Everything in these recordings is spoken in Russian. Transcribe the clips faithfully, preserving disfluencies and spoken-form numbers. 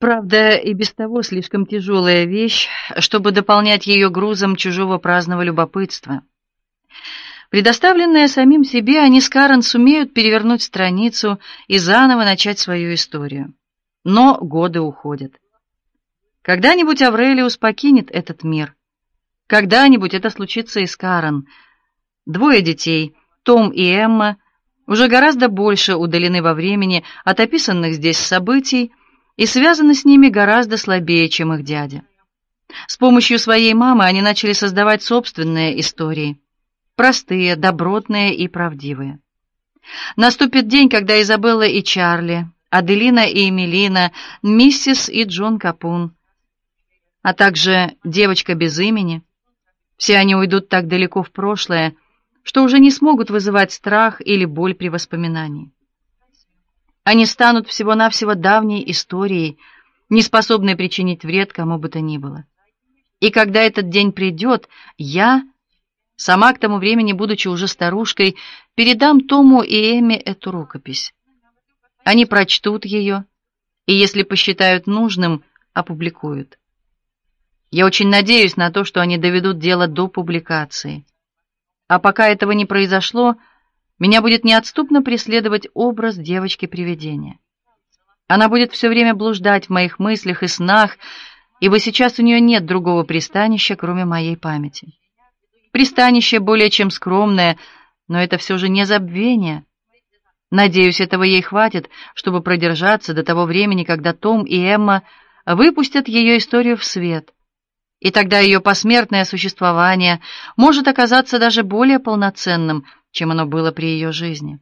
Правда, и без того слишком тяжелая вещь, чтобы дополнять ее грузом чужого праздного любопытства. Предоставленные самим себе, они с Карен сумеют перевернуть страницу и заново начать свою историю. Но годы уходят. Когда-нибудь Аврелиус покинет этот мир. Когда-нибудь это случится и с Карен. Двое детей, Том и Эмма, уже гораздо больше удалены во времени от описанных здесь событий и связаны с ними гораздо слабее, чем их дядя. С помощью своей мамы они начали создавать собственные истории, простые, добротные и правдивые. Наступит день, когда Изабелла и Чарли, Аделина и Эмилина, миссис и Джон Капун, а также девочка без имени, все они уйдут так далеко в прошлое, что уже не смогут вызывать страх или боль при воспоминании. Они станут всего-навсего давней историей, не способной причинить вред кому бы то ни было. И когда этот день придет, я, сама к тому времени, будучи уже старушкой, передам Тому и Эмме эту рукопись. Они прочтут ее, и, если посчитают нужным, опубликуют. Я очень надеюсь на то, что они доведут дело до публикации. А пока этого не произошло, меня будет неотступно преследовать образ девочки-привидения. Она будет все время блуждать в моих мыслях и снах, ибо сейчас у нее нет другого пристанища, кроме моей памяти. Пристанище более чем скромное, но это все же не забвение. Надеюсь, этого ей хватит, чтобы продержаться до того времени, когда Том и Эмма выпустят ее историю в свет. И тогда ее посмертное существование может оказаться даже более полноценным, чем оно было при ее жизни.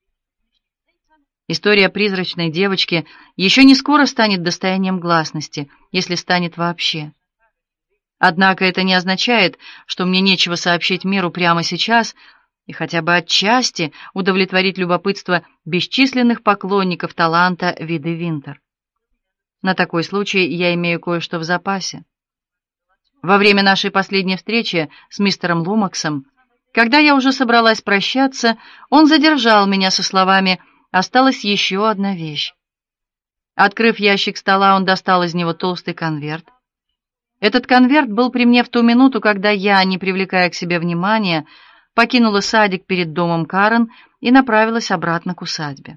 История призрачной девочки еще не скоро станет достоянием гласности, если станет вообще. Однако это не означает, что мне нечего сообщить миру прямо сейчас и хотя бы отчасти удовлетворить любопытство бесчисленных поклонников таланта Виды Винтер. На такой случай я имею кое-что в запасе. Во время нашей последней встречи с мистером Лумаксом, когда я уже собралась прощаться, он задержал меня со словами: «Осталась еще одна вещь». Открыв ящик стола, он достал из него толстый конверт. Этот конверт был при мне в ту минуту, когда я, не привлекая к себе внимания, покинула садик перед домом Карен и направилась обратно к усадьбе.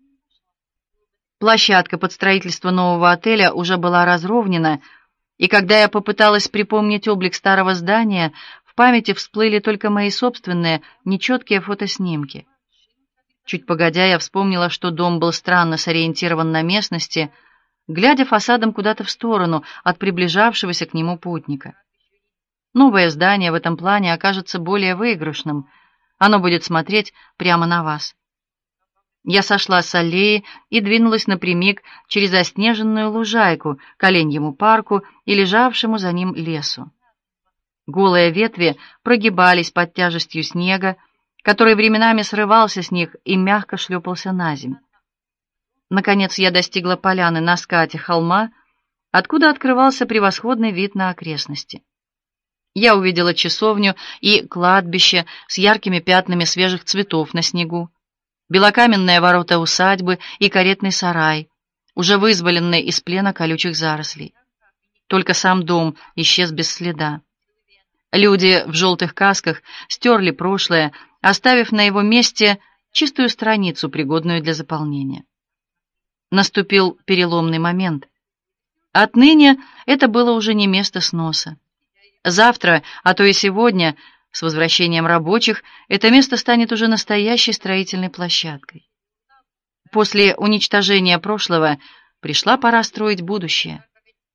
Площадка под строительство нового отеля уже была разровнена, и когда я попыталась припомнить облик старого здания, в памяти всплыли только мои собственные нечеткие фотоснимки. Чуть погодя, я вспомнила, что дом был странно сориентирован на местности, глядя фасадом куда-то в сторону от приближавшегося к нему путника. Новое здание в этом плане окажется более выигрышным. Оно будет смотреть прямо на вас. Я сошла с аллеи и двинулась напрямик через заснеженную лужайку к Оленьему парку и лежавшему за ним лесу. Голые ветви прогибались под тяжестью снега, который временами срывался с них и мягко шлепался на землю. Наконец я достигла поляны на скате холма, откуда открывался превосходный вид на окрестности. Я увидела часовню и кладбище с яркими пятнами свежих цветов на снегу, белокаменные ворота усадьбы и каретный сарай, уже вызволенный из плена колючих зарослей. Только сам дом исчез без следа. Люди в желтых касках стерли прошлое, оставив на его месте чистую страницу, пригодную для заполнения. Наступил переломный момент. Отныне это было уже не место сноса. Завтра, а то и сегодня, с возвращением рабочих, это место станет уже настоящей строительной площадкой. После уничтожения прошлого пришла пора строить будущее.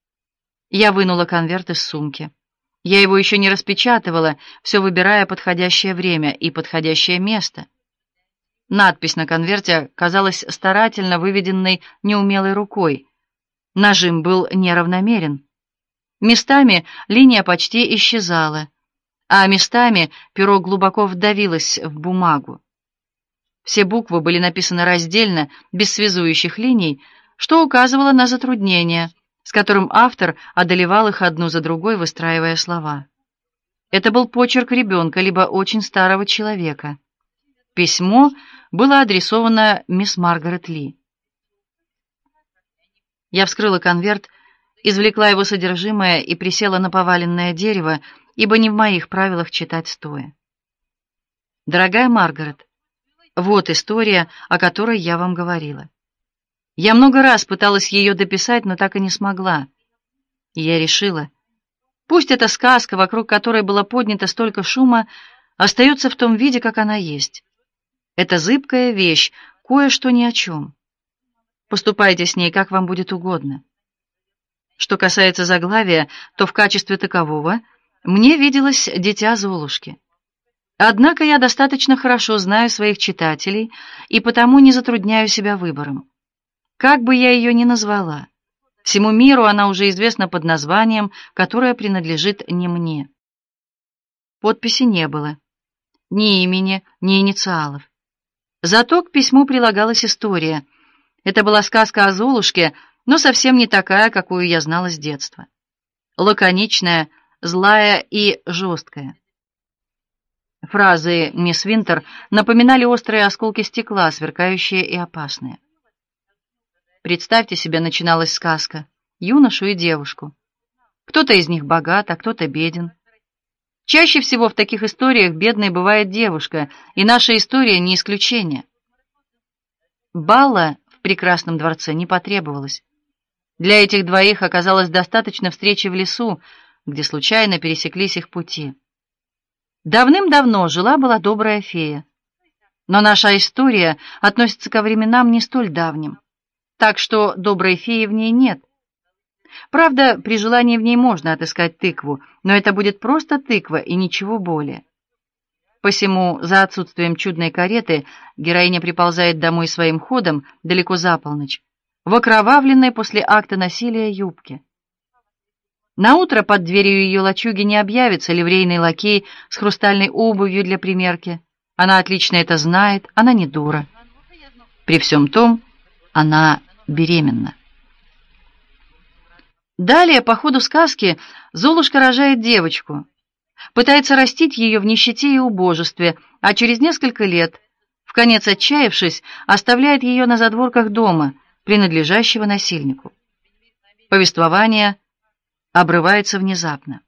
Я вынула конверт из сумки. Я его еще не распечатывала, все выбирая подходящее время и подходящее место. Надпись на конверте казалась старательно выведенной неумелой рукой. Нажим был неравномерен. Местами линия почти исчезала, а местами перо глубоко вдавилось в бумагу. Все буквы были написаны раздельно, без связующих линий, что указывало на затруднение, с которым автор одолевал их одну за другой, выстраивая слова. Это был почерк ребенка, либо очень старого человека. Письмо было адресовано мисс Маргарет Ли. Я вскрыла конверт, извлекла его содержимое и присела на поваленное дерево, ибо не в моих правилах читать стоя. Дорогая Маргарет, вот история, о которой я вам говорила. Я много раз пыталась ее дописать, но так и не смогла. И я решила, пусть эта сказка, вокруг которой было поднято столько шума, остается в том виде, как она есть. Это зыбкая вещь, кое-что ни о чем. Поступайте с ней, как вам будет угодно. Что касается заглавия, то в качестве такового мне виделось «Дитя Золушки». Однако я достаточно хорошо знаю своих читателей и потому не затрудняю себя выбором. Как бы я ее ни назвала, всему миру она уже известна под названием, которое принадлежит не мне. Подписи не было, ни имени, ни инициалов. Зато к письму прилагалась история. Это была сказка о Золушке, но совсем не такая, какую я знала с детства. Лаконичная, злая и жесткая. Фразы мисс Винтер напоминали острые осколки стекла, сверкающие и опасные. Представьте себе, начиналась сказка, юношу и девушку. Кто-то из них богат, а кто-то беден. Чаще всего в таких историях бедной бывает девушка, и наша история не исключение. Балла в прекрасном дворце не потребовалось. Для этих двоих оказалось достаточно встречи в лесу, где случайно пересеклись их пути. Давным-давно жила-была добрая фея. Но наша история относится ко временам не столь давним, так что доброй феи в ней нет. Правда, при желании в ней можно отыскать тыкву, но это будет просто тыква и ничего более. Посему, за отсутствием чудной кареты, героиня приползает домой своим ходом далеко за полночь, в окровавленной после акта насилия юбке. Наутро под дверью ее лачуги не объявится ливрейный лакей с хрустальной обувью для примерки. Она отлично это знает, она не дура. При всем том, она беременна. Далее, по ходу сказки, Золушка рожает девочку, пытается растить ее в нищете и убожестве, а через несколько лет, вконец отчаявшись, оставляет ее на задворках дома, принадлежащего насильнику. Повествование обрывается внезапно.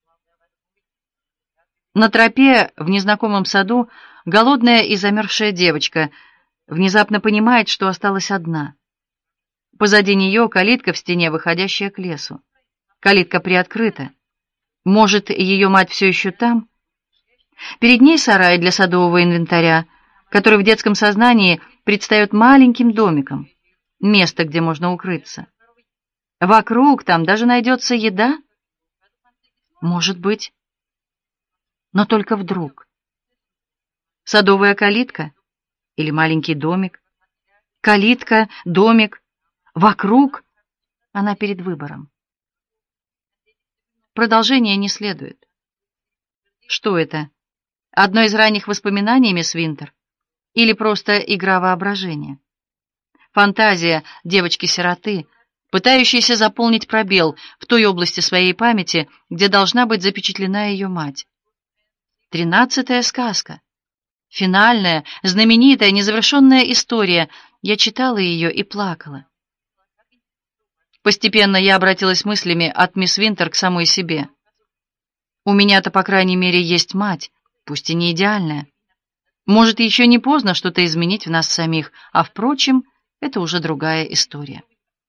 На тропе в незнакомом саду голодная и замерзшая девочка внезапно понимает, что осталась одна. Позади нее калитка в стене, выходящая к лесу. Калитка приоткрыта. Может, ее мать все еще там? Перед ней сарай для садового инвентаря, который в детском сознании предстает маленьким домиком, место, где можно укрыться. Вокруг там даже найдется еда? Может быть. Но только вдруг. Садовая калитка или маленький домик? Калитка, домик, вокруг. Она перед выбором. Продолжение не следует. Что это? Одно из ранних воспоминаний мисс Винтер? Или просто игра воображения? Фантазия девочки-сироты, пытающейся заполнить пробел в той области своей памяти, где должна быть запечатлена ее мать. Тринадцатая сказка. Финальная, знаменитая, незавершенная история. Я читала ее и плакала. Постепенно я обратилась мыслями от мисс Винтер к самой себе. У меня-то, по крайней мере, есть мать, пусть и не идеальная. Может, еще не поздно что-то изменить в нас самих, а, впрочем, это уже другая история.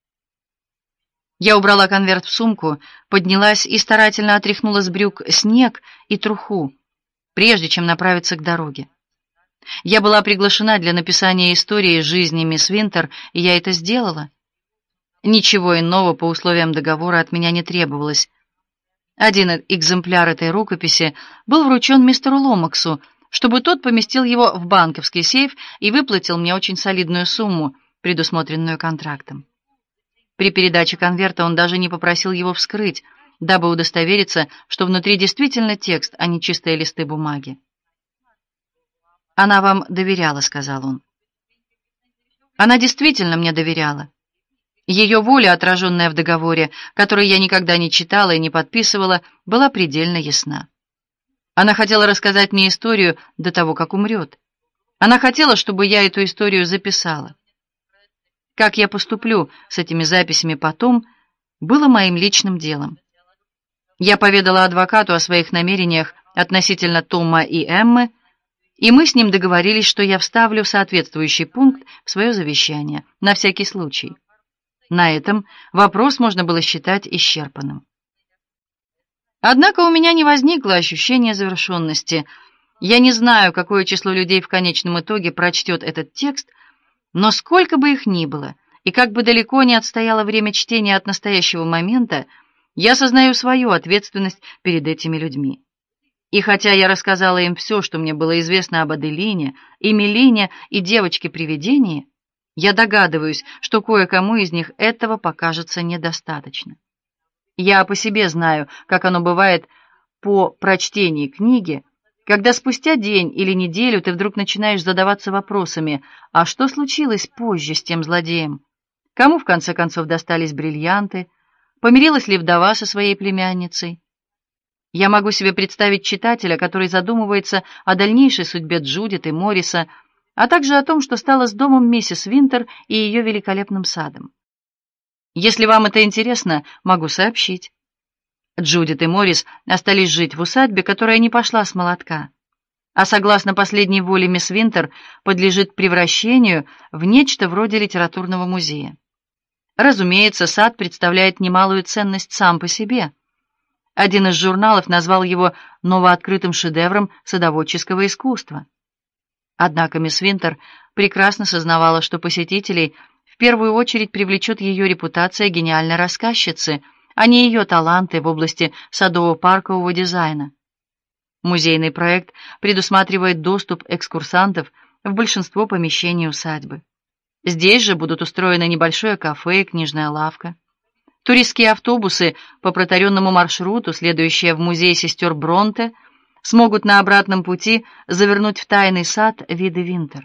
Я убрала конверт в сумку, поднялась и старательно отряхнула с брюк снег и труху, прежде чем направиться к дороге. Я была приглашена для написания истории жизни мисс Винтер, и я это сделала. Ничего иного по условиям договора от меня не требовалось. Один экземпляр этой рукописи был вручен мистеру Ломаксу, чтобы тот поместил его в банковский сейф и выплатил мне очень солидную сумму, предусмотренную контрактом. При передаче конверта он даже не попросил его вскрыть, дабы удостовериться, что внутри действительно текст, а не чистые листы бумаги. «Она вам доверяла», — сказал он. Она действительно мне доверяла. Ее воля, отраженная в договоре, который я никогда не читала и не подписывала, была предельно ясна. Она хотела рассказать мне историю до того, как умрет. Она хотела, чтобы я эту историю записала. Как я поступлю с этими записями потом, было моим личным делом. Я поведала адвокату о своих намерениях относительно Тома и Эммы, и мы с ним договорились, что я вставлю соответствующий пункт в свое завещание, на всякий случай. На этом вопрос можно было считать исчерпанным. Однако у меня не возникло ощущения завершенности. Я не знаю, какое число людей в конечном итоге прочтет этот текст, но сколько бы их ни было, и как бы далеко не отстояло время чтения от настоящего момента, я сознаю свою ответственность перед этими людьми. И хотя я рассказала им все, что мне было известно об Аделине, Эмилине и девочке-привидении, я догадываюсь, что кое-кому из них этого покажется недостаточно. Я по себе знаю, как оно бывает по прочтении книги, когда спустя день или неделю ты вдруг начинаешь задаваться вопросами: а что случилось позже с тем злодеем? Кому в конце концов достались бриллианты? Помирилась ли вдова со своей племянницей? Я могу себе представить читателя, который задумывается о дальнейшей судьбе Джудит и Морриса, а также о том, что стало с домом миссис Винтер и ее великолепным садом. Если вам это интересно, могу сообщить. Джудит и Моррис остались жить в усадьбе, которая не пошла с молотка, а согласно последней воле мисс Винтер подлежит превращению в нечто вроде литературного музея. Разумеется, сад представляет немалую ценность сам по себе. Один из журналов назвал его новооткрытым шедевром садоводческого искусства. Однако мисс Винтер прекрасно сознавала, что посетителей в первую очередь привлечет ее репутация гениальной рассказчицы, а не ее таланты в области садово-паркового дизайна. Музейный проект предусматривает доступ экскурсантов в большинство помещений усадьбы. Здесь же будут устроены небольшое кафе и книжная лавка. Туристские автобусы по протаренному маршруту, следующие в музей сестер Бронте, смогут на обратном пути завернуть в тайный сад Виды Винтер.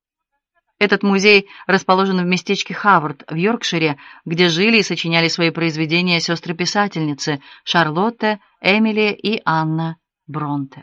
Этот музей расположен в местечке Хавард в Йоркшире, где жили и сочиняли свои произведения сестры-писательницы Шарлотта, Эмили и Анна Бронте.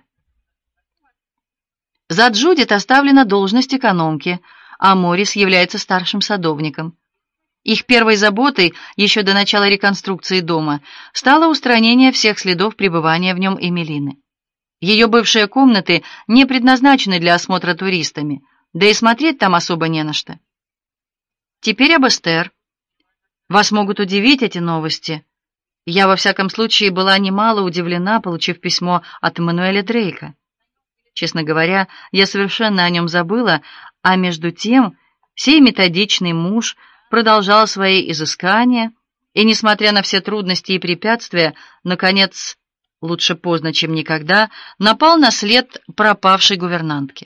За Джудит оставлена должность экономки, а Моррис является старшим садовником. Их первой заботой еще до начала реконструкции дома стало устранение всех следов пребывания в нем Эмилины. Ее бывшие комнаты не предназначены для осмотра туристами, да и смотреть там особо не на что. Теперь об Эстер. Вас могут удивить эти новости. Я, во всяком случае, была немало удивлена, получив письмо от Эммануэля Дрейка. Честно говоря, я совершенно о нем забыла, а между тем сей методичный муж продолжал свои изыскания и, несмотря на все трудности и препятствия, наконец, лучше поздно, чем никогда, напал на след пропавшей гувернантки.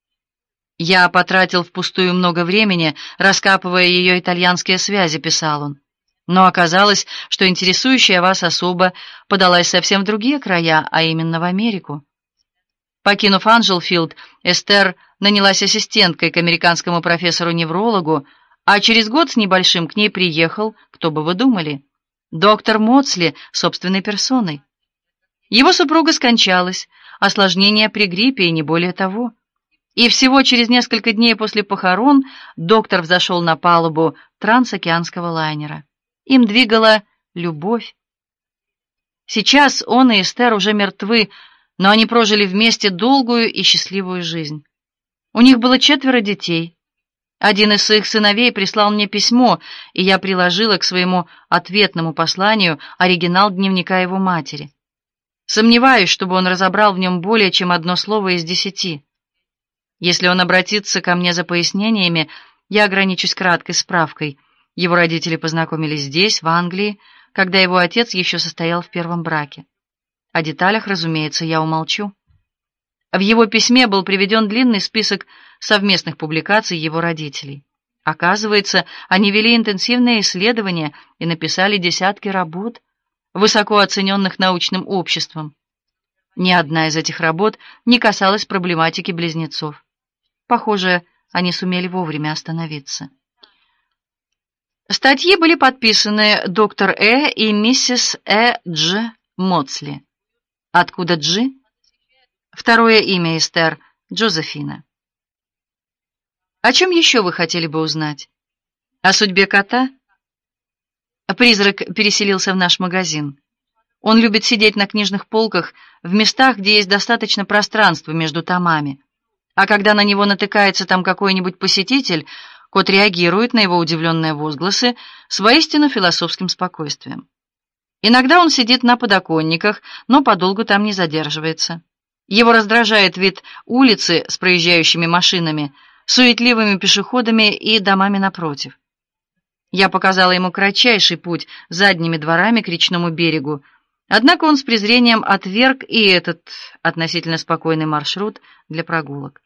«Я потратил впустую много времени, раскапывая ее итальянские связи», — писал он. «Но оказалось, что интересующая вас особа подалась совсем в другие края, а именно в Америку». Покинув Анджелфилд, Эстер нанялась ассистенткой к американскому профессору-неврологу, а через год с небольшим к ней приехал, кто бы вы думали, доктор Моцли собственной персоной. Его супруга скончалась, осложнение при гриппе и не более того. И всего через несколько дней после похорон доктор взошел на палубу трансокеанского лайнера. Им двигала любовь. Сейчас он и Эстер уже мертвы, но они прожили вместе долгую и счастливую жизнь. У них было четверо детей. Один из своих сыновей прислал мне письмо, и я приложила к своему ответному посланию оригинал дневника его матери. Сомневаюсь, чтобы он разобрал в нем более чем одно слово из десяти. Если он обратится ко мне за пояснениями, я ограничусь краткой справкой. Его родители познакомились здесь, в Англии, когда его отец еще состоял в первом браке. О деталях, разумеется, я умолчу. В его письме был приведен длинный список совместных публикаций его родителей. Оказывается, они вели интенсивные исследования и написали десятки работ, высоко оцененных научным обществом. Ни одна из этих работ не касалась проблематики близнецов. Похоже, они сумели вовремя остановиться. Статьи были подписаны доктор Э. и миссис Э. Дж. Моцли. Откуда Джи? Второе имя Эстер — Джозефина. О чем еще вы хотели бы узнать? О судьбе кота? Призрак переселился в наш магазин. Он любит сидеть на книжных полках в местах, где есть достаточно пространства между томами. А когда на него натыкается там какой-нибудь посетитель, кот реагирует на его удивленные возгласы с воистину философским спокойствием. Иногда он сидит на подоконниках, но подолгу там не задерживается. Его раздражает вид улицы с проезжающими машинами, суетливыми пешеходами и домами напротив. Я показала ему кратчайший путь задними дворами к речному берегу, однако он с презрением отверг и этот относительно спокойный маршрут для прогулок.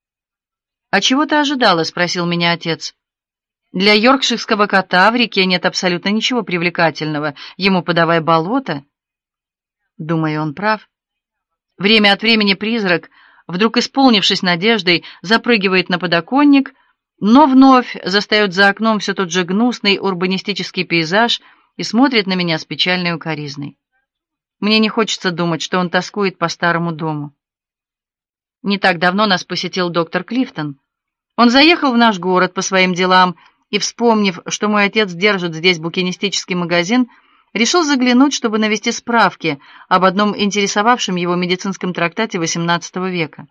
«А чего ты ожидала?» — спросил меня отец. «Для йоркширского кота в реке нет абсолютно ничего привлекательного. Ему подавай болото». Думаю, он прав. Время от времени призрак, вдруг исполнившись надеждой, запрыгивает на подоконник, но вновь застает за окном все тот же гнусный урбанистический пейзаж и смотрит на меня с печальной укоризной. Мне не хочется думать, что он тоскует по старому дому. Не так давно нас посетил доктор Клифтон. Он заехал в наш город по своим делам и, вспомнив, что мой отец держит здесь букинистический магазин, решил заглянуть, чтобы навести справки об одном интересовавшем его медицинском трактате восемнадцатого века.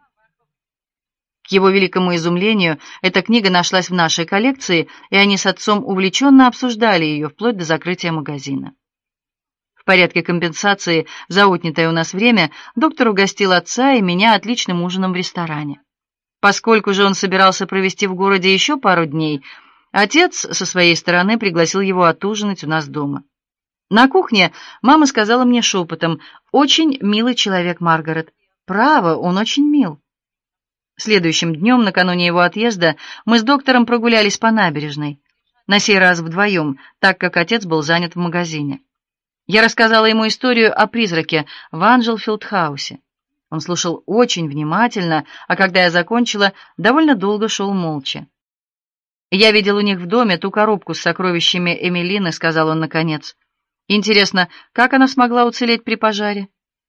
К его великому изумлению, эта книга нашлась в нашей коллекции, и они с отцом увлеченно обсуждали ее вплоть до закрытия магазина. В порядке компенсации за отнятое у нас время доктор угостил отца и меня отличным ужином в ресторане. Поскольку же он собирался провести в городе еще пару дней, отец со своей стороны пригласил его отужинать у нас дома. На кухне мама сказала мне шепотом: «Очень милый человек, Маргарет. Право, он очень мил». Следующим днем, накануне его отъезда, мы с доктором прогулялись по набережной, на сей раз вдвоем, так как отец был занят в магазине. Я рассказала ему историю о призраке в Анджелфилд-хаусе. Он слушал очень внимательно, а когда я закончила, довольно долго шел молча. «Я видел у них в доме ту коробку с сокровищами Эмилины», — сказал он наконец. «Интересно, как она смогла уцелеть при пожаре?»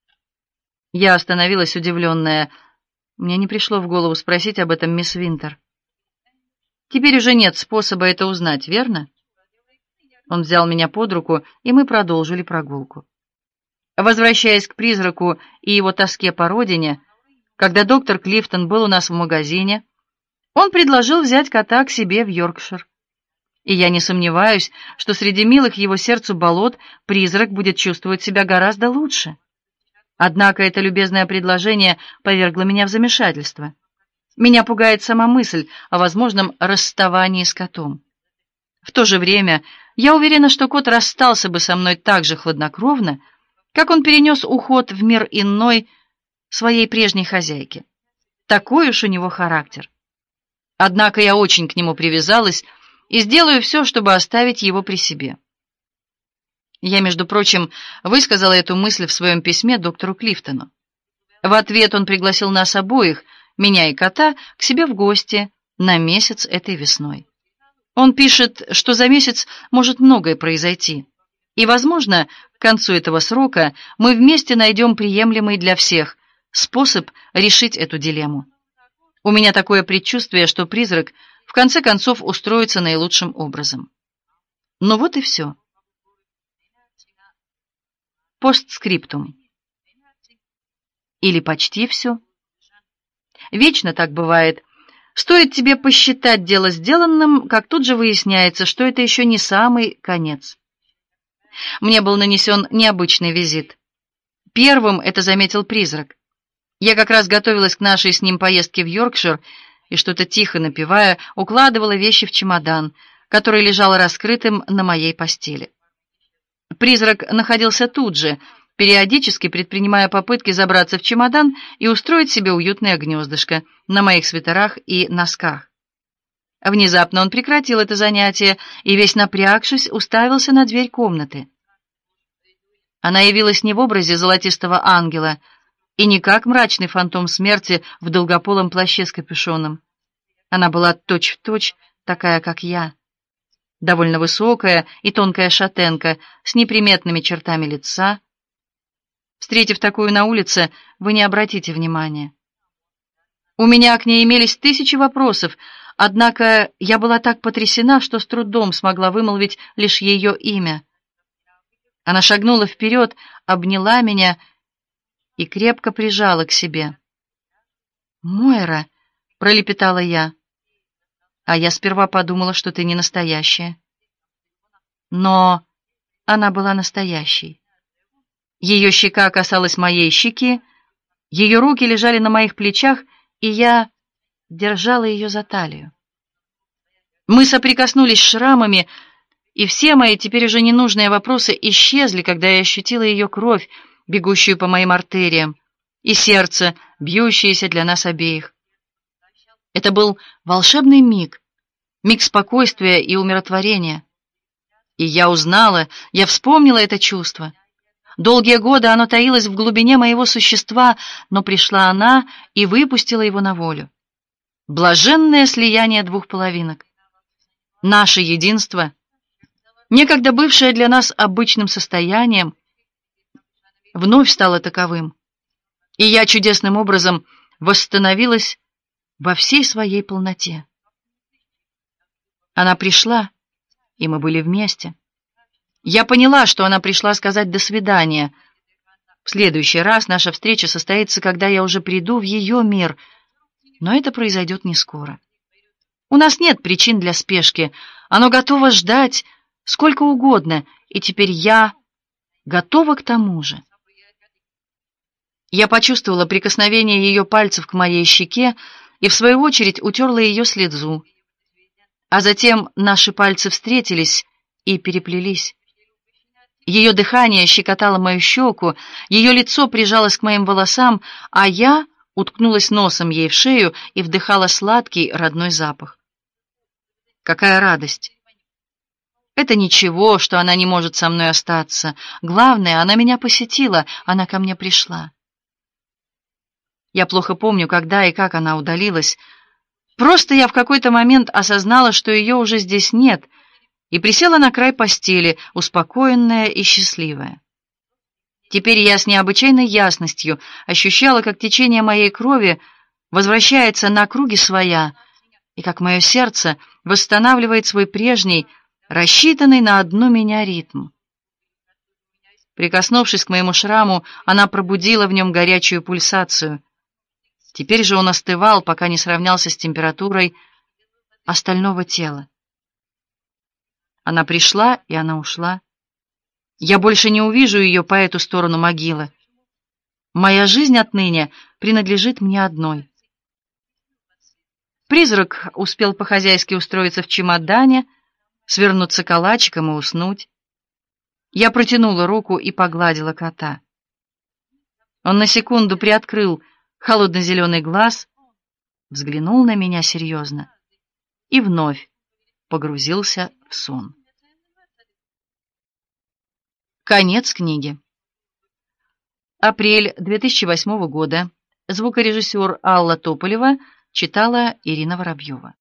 Я остановилась, удивленная. Мне не пришло в голову спросить об этом мисс Винтер. «Теперь уже нет способа это узнать, верно?» Он взял меня под руку, и мы продолжили прогулку. Возвращаясь к призраку и его тоске по родине, когда доктор Клифтон был у нас в магазине, он предложил взять кота к себе в Йоркшир. И я не сомневаюсь, что среди милых его сердцу болот призрак будет чувствовать себя гораздо лучше. Однако это любезное предложение повергло меня в замешательство. Меня пугает сама мысль о возможном расставании с котом. В то же время я уверена, что кот расстался бы со мной так же хладнокровно, как он перенес уход в мир иной своей прежней хозяйки. Такой уж у него характер. Однако я очень к нему привязалась и сделаю все, чтобы оставить его при себе. Я, между прочим, высказала эту мысль в своем письме доктору Клифтону. В ответ он пригласил нас обоих, меня и кота, к себе в гости на месяц этой весной. Он пишет, что за месяц может многое произойти, и, возможно, к концу этого срока мы вместе найдем приемлемый для всех способ решить эту дилемму. У меня такое предчувствие, что призрак в конце концов устроится наилучшим образом. Ну вот и все. Постскриптум. Или почти все. Вечно так бывает. Стоит тебе посчитать дело сделанным, как тут же выясняется, что это еще не самый конец. Мне был нанесен необычный визит. Первым это заметил призрак. Я как раз готовилась к нашей с ним поездке в Йоркшир и, что-то тихо напевая, укладывала вещи в чемодан, который лежал раскрытым на моей постели. Призрак находился тут же, периодически предпринимая попытки забраться в чемодан и устроить себе уютное гнездышко на моих свитерах и носках. Внезапно он прекратил это занятие и, весь напрягшись, уставился на дверь комнаты. Она явилась не в образе золотистого ангела и не как мрачный фантом смерти в долгополом плаще с капюшоном. Она была точь-в-точь такая, как я. Довольно высокая и тонкая шатенка с неприметными чертами лица. Встретив такую на улице, вы не обратите внимания. У меня к ней имелись тысячи вопросов, Однако я была так потрясена, что с трудом смогла вымолвить лишь ее имя. Она шагнула вперед, обняла меня и крепко прижала к себе. «Мойра», — пролепетала я, — «а я сперва подумала, что ты не настоящая». Но она была настоящей. Ее щека касалась моей щеки, ее руки лежали на моих плечах, и я держала ее за талию. Мы соприкоснулись шрамами, и все мои теперь уже ненужные вопросы исчезли, когда я ощутила ее кровь, бегущую по моим артериям, и сердце, бьющееся для нас обеих. Это был волшебный миг, миг спокойствия и умиротворения. И я узнала, я вспомнила это чувство. Долгие годы оно таилось в глубине моего существа, но пришла она и выпустила его на волю. Блаженное слияние двух половинок. Наше единство, некогда бывшее для нас обычным состоянием, вновь стало таковым, и я чудесным образом восстановилась во всей своей полноте. Она пришла, и мы были вместе. Я поняла, что она пришла сказать «до свидания». В следующий раз наша встреча состоится, когда я уже приду в ее мир, но это произойдет не скоро. У нас нет причин для спешки, оно готово ждать сколько угодно, и теперь я готова к тому же. Я почувствовала прикосновение ее пальцев к моей щеке и, в свою очередь, утерла ее слезу. А затем наши пальцы встретились и переплелись. Ее дыхание щекотало мою щеку, ее лицо прижалось к моим волосам, а я уткнулась носом ей в шею и вдыхала сладкий родной запах. Какая радость! Это ничего, что она не может со мной остаться. Главное, она меня посетила, она ко мне пришла. Я плохо помню, когда и как она удалилась. Просто я в какой-то момент осознала, что ее уже здесь нет, и присела на край постели, успокоенная и счастливая. Теперь я с необычайной ясностью ощущала, как течение моей крови возвращается на круги своя, и как мое сердце восстанавливает свой прежний, рассчитанный на одну меня ритм. Прикоснувшись к моему шраму, она пробудила в нем горячую пульсацию. Теперь же он остывал, пока не сравнялся с температурой остального тела. Она пришла, и она ушла. Я больше не увижу ее по эту сторону могилы. Моя жизнь отныне принадлежит мне одной. Призрак успел по-хозяйски устроиться в чемодане, свернуться калачиком и уснуть. Я протянула руку и погладила кота. Он на секунду приоткрыл холодно-зеленый глаз, взглянул на меня серьезно и вновь погрузился в сон. Конец книги. Апрель две тысячи восьмого года. Звукорежиссер Алла Тополева читала Ирина Воробьева.